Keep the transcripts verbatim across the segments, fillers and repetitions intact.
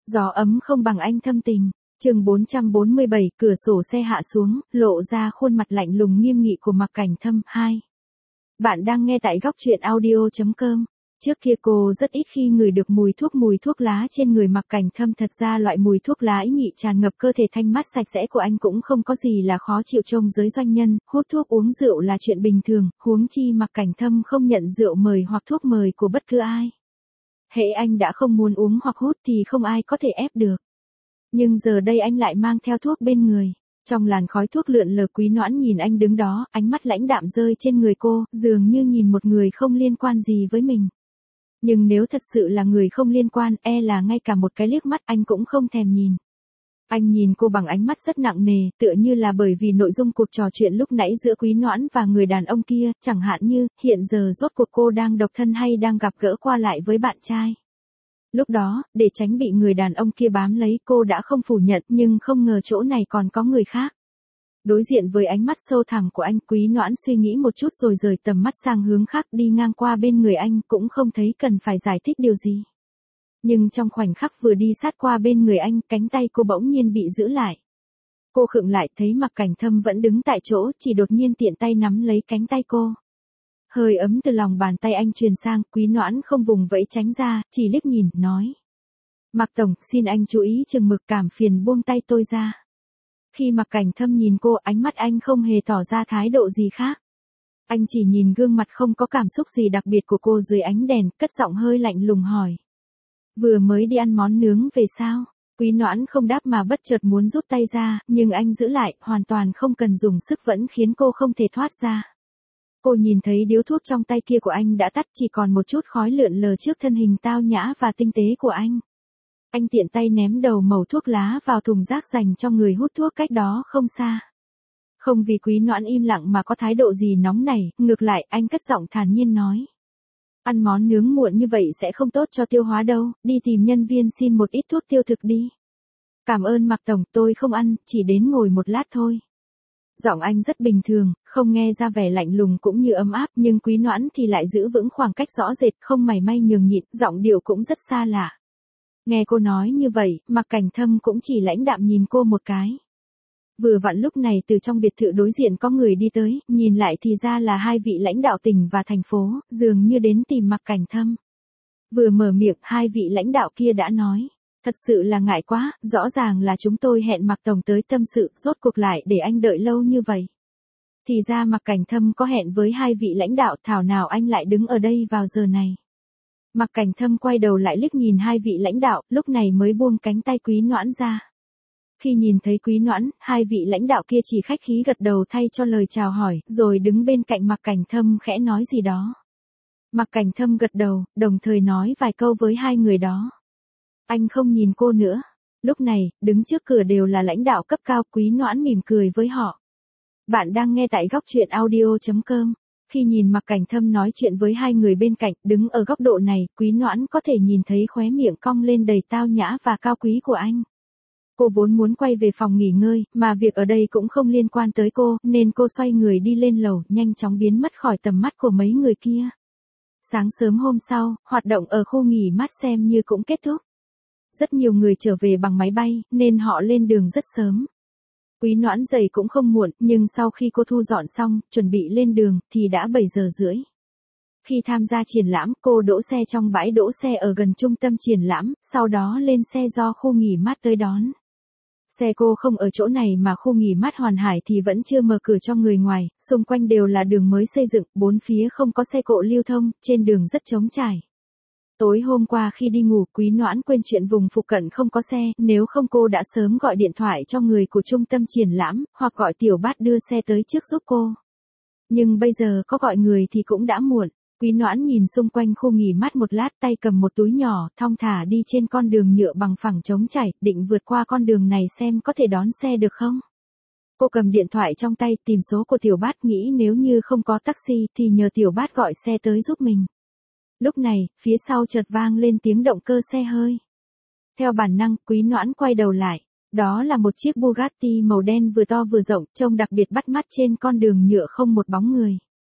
Gió ấm không bằng anh thâm tình. Chương bốn trăm bốn mươi bảy, cửa sổ xe hạ xuống, lộ ra khuôn mặt lạnh lùng nghiêm nghị của Mạc Cảnh Thâm. Hai. Bạn đang nghe tại góc truyện audio chấm com. Trước kia cô rất ít khi ngửi được mùi thuốc mùi thuốc lá trên người Mạc Cảnh Thâm, thật ra loại mùi thuốc lá ý nhị tràn ngập cơ thể thanh mát sạch sẽ của anh cũng không có gì là khó chịu trong giới doanh nhân, hút thuốc uống rượu là chuyện bình thường, huống chi Mạc Cảnh Thâm không nhận rượu mời hoặc thuốc mời của bất cứ ai. Hễ anh đã không muốn uống hoặc hút thì không ai có thể ép được. Nhưng giờ đây anh lại mang theo thuốc bên người. Trong làn khói thuốc lượn lờ, Quý Noãn nhìn anh đứng đó, ánh mắt lãnh đạm rơi trên người cô, dường như nhìn một người không liên quan gì với mình. Nhưng nếu thật sự là người không liên quan, e là ngay cả một cái liếc mắt anh cũng không thèm nhìn. Anh nhìn cô bằng ánh mắt rất nặng nề, tựa như là bởi vì nội dung cuộc trò chuyện lúc nãy giữa Quý Noãn và người đàn ông kia, chẳng hạn như, hiện giờ rốt cuộc cô đang độc thân hay đang gặp gỡ qua lại với bạn trai. Lúc đó, để tránh bị người đàn ông kia bám lấy, cô đã không phủ nhận, nhưng không ngờ chỗ này còn có người khác. Đối diện với ánh mắt sâu thẳm của anh, Quý Noãn suy nghĩ một chút rồi rời tầm mắt sang hướng khác, đi ngang qua bên người anh, cũng không thấy cần phải giải thích điều gì. Nhưng trong khoảnh khắc vừa đi sát qua bên người anh, cánh tay cô bỗng nhiên bị giữ lại. Cô khựng lại, thấy Mạc Cảnh Thâm vẫn đứng tại chỗ, chỉ đột nhiên tiện tay nắm lấy cánh tay cô. Hơi ấm từ lòng bàn tay anh truyền sang, Quý Noãn không vùng vẫy tránh ra, chỉ liếc nhìn, nói. Mạc Tổng, xin anh chú ý chừng mực, cảm phiền buông tay tôi ra. Khi Mạc Cảnh Thâm nhìn cô, ánh mắt anh không hề tỏ ra thái độ gì khác. Anh chỉ nhìn gương mặt không có cảm xúc gì đặc biệt của cô dưới ánh đèn, cất giọng hơi lạnh lùng hỏi. Vừa mới đi ăn món nướng về sao? Quý Noãn không đáp mà bất chợt muốn rút tay ra, nhưng anh giữ lại, hoàn toàn không cần dùng sức vẫn khiến cô không thể thoát ra. Cô nhìn thấy điếu thuốc trong tay kia của anh đã tắt, chỉ còn một chút khói lượn lờ trước thân hình tao nhã và tinh tế của anh. Anh tiện tay ném đầu mẩu thuốc lá vào thùng rác dành cho người hút thuốc cách đó không xa. Không vì Quý Noãn im lặng mà có thái độ gì nóng nảy, ngược lại, anh cất giọng thản nhiên nói. Ăn món nướng muộn như vậy sẽ không tốt cho tiêu hóa đâu, đi tìm nhân viên xin một ít thuốc tiêu thực đi. Cảm ơn Mạc Tổng, tôi không ăn, chỉ đến ngồi một lát thôi. Giọng anh rất bình thường, không nghe ra vẻ lạnh lùng cũng như ấm áp, nhưng Quý Noãn thì lại giữ vững khoảng cách rõ rệt, không mảy may nhường nhịn, giọng điệu cũng rất xa lạ. Nghe cô nói như vậy, Mạc Cảnh Thâm cũng chỉ lãnh đạm nhìn cô một cái. Vừa vặn lúc này từ trong biệt thự đối diện có người đi tới, nhìn lại thì ra là hai vị lãnh đạo tỉnh và thành phố, dường như đến tìm Mạc Cảnh Thâm. Vừa mở miệng, hai vị lãnh đạo kia đã nói. Thật sự là ngại quá, rõ ràng là chúng tôi hẹn Mạc Tổng tới tâm sự, rốt cuộc lại để anh đợi lâu như vậy. Thì ra Mạc Cảnh Thâm có hẹn với hai vị lãnh đạo, thảo nào anh lại đứng ở đây vào giờ này. Mạc Cảnh Thâm quay đầu lại liếc nhìn hai vị lãnh đạo, lúc này mới buông cánh tay Quý Noãn ra. Khi nhìn thấy Quý Noãn, hai vị lãnh đạo kia chỉ khách khí gật đầu thay cho lời chào hỏi, rồi đứng bên cạnh Mạc Cảnh Thâm khẽ nói gì đó. Mạc Cảnh Thâm gật đầu, đồng thời nói vài câu với hai người đó. Anh không nhìn cô nữa. Lúc này, đứng trước cửa đều là lãnh đạo cấp cao, Quý Noãn mỉm cười với họ. Bạn đang nghe tại góc truyện audio chấm com. Khi nhìn Mạc Cảnh Thâm nói chuyện với hai người bên cạnh, đứng ở góc độ này, Quý Noãn có thể nhìn thấy khóe miệng cong lên đầy tao nhã và cao quý của anh. Cô vốn muốn quay về phòng nghỉ ngơi, mà việc ở đây cũng không liên quan tới cô, nên cô xoay người đi lên lầu, nhanh chóng biến mất khỏi tầm mắt của mấy người kia. Sáng sớm hôm sau, hoạt động ở khu nghỉ mát xem như cũng kết thúc. Rất nhiều người trở về bằng máy bay, nên họ lên đường rất sớm. Quý Noãn dậy cũng không muộn, nhưng sau khi cô thu dọn xong, chuẩn bị lên đường, thì đã bảy giờ rưỡi. Khi tham gia triển lãm, cô đỗ xe trong bãi đỗ xe ở gần trung tâm triển lãm, sau đó lên xe do khu nghỉ mát tới đón. Xe cô không ở chỗ này mà khu nghỉ mát Hoàn Hải thì vẫn chưa mở cửa cho người ngoài, xung quanh đều là đường mới xây dựng, bốn phía không có xe cộ lưu thông, trên đường rất trống trải. Tối hôm qua khi đi ngủ, Quý Noãn quên chuyện vùng phụ cận không có xe, nếu không cô đã sớm gọi điện thoại cho người của trung tâm triển lãm, hoặc gọi Tiểu Bát đưa xe tới trước giúp cô. Nhưng bây giờ có gọi người thì cũng đã muộn. Quý Noãn nhìn xung quanh khu nghỉ mát một lát, tay cầm một túi nhỏ, thong thả đi trên con đường nhựa bằng phẳng trống trải, định vượt qua con đường này xem có thể đón xe được không. Cô cầm điện thoại trong tay, tìm số của Tiểu Bát, nghĩ nếu như không có taxi thì nhờ Tiểu Bát gọi xe tới giúp mình. Lúc này, phía sau chợt vang lên tiếng động cơ xe hơi. Theo bản năng, Quý Noãn quay đầu lại. Đó là một chiếc Bugatti màu đen vừa to vừa rộng, trông đặc biệt bắt mắt trên con đường nhựa không một bóng người.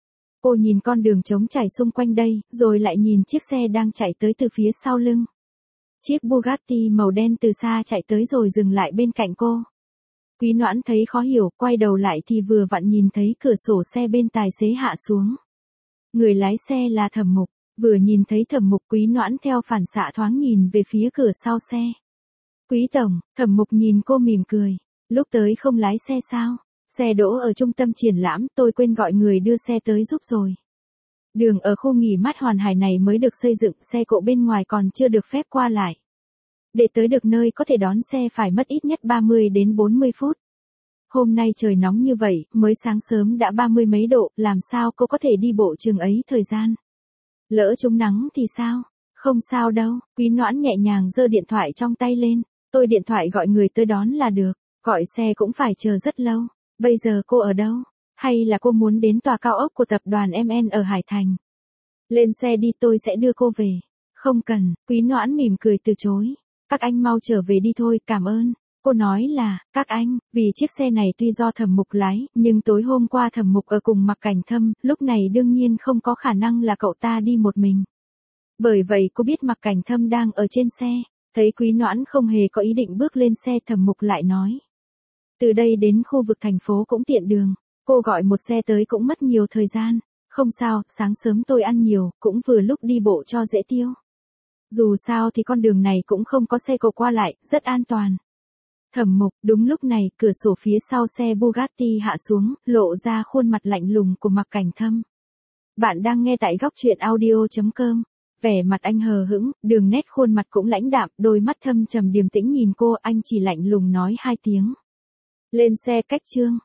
Cô nhìn con đường trống trải xung quanh đây, rồi lại nhìn chiếc xe đang chạy tới từ phía sau lưng. Chiếc Bugatti màu đen từ xa chạy tới rồi dừng lại bên cạnh cô. Quý Noãn thấy khó hiểu, quay đầu lại thì vừa vặn nhìn thấy cửa sổ xe bên tài xế hạ xuống. Người lái xe là Thẩm Mục, vừa nhìn thấy Thẩm Mục Quý Noãn theo phản xạ thoáng nhìn về phía cửa sau xe. Quý tổng, Thẩm Mục nhìn cô mỉm cười, lúc tới không lái xe sao? Xe đỗ ở trung tâm triển lãm, tôi quên gọi người đưa xe tới giúp rồi. Đường ở khu nghỉ mát Hoàn Hải này mới được xây dựng, xe cộ bên ngoài còn chưa được phép qua lại. Để tới được nơi có thể đón xe phải mất ít nhất ba mươi đến bốn mươi phút. Hôm nay trời nóng như vậy, mới sáng sớm đã ba mươi mấy độ, làm sao cô có thể đi bộ chừng ấy thời gian? Lỡ trúng nắng thì sao? Không sao đâu, Quý Noãn nhẹ nhàng giơ điện thoại trong tay lên, tôi điện thoại gọi người tới đón là được, gọi xe cũng phải chờ rất lâu. Bây giờ cô ở đâu? Hay là cô muốn đến tòa cao ốc của tập đoàn em en ở Hải Thành? Lên xe đi, tôi sẽ đưa cô về. Không cần, Quý Noãn mỉm cười từ chối. Các anh mau trở về đi thôi, cảm ơn. Cô nói là, các anh, vì chiếc xe này tuy do Thẩm Mục lái, nhưng tối hôm qua Thẩm Mục ở cùng Mạc Cảnh Thâm, lúc này đương nhiên không có khả năng là cậu ta đi một mình. Bởi vậy cô biết Mạc Cảnh Thâm đang ở trên xe, thấy Quý Noãn không hề có ý định bước lên xe, Thẩm Mục lại nói. Từ đây đến khu vực thành phố cũng tiện đường, cô gọi một xe tới cũng mất nhiều thời gian, không sao, sáng sớm tôi ăn nhiều, cũng vừa lúc đi bộ cho dễ tiêu. Dù sao thì con đường này cũng không có xe cộ qua lại, rất an toàn. Thẩm Mục, đúng lúc này, cửa sổ phía sau xe Bugatti hạ xuống, lộ ra khuôn mặt lạnh lùng của Mạc Cảnh Thâm. Bạn đang nghe tại góc truyện audio chấm com. Vẻ mặt anh hờ hững, đường nét khuôn mặt cũng lãnh đạm, đôi mắt thâm trầm điềm tĩnh nhìn cô, anh chỉ lạnh lùng nói hai tiếng. Lên xe cách Trương.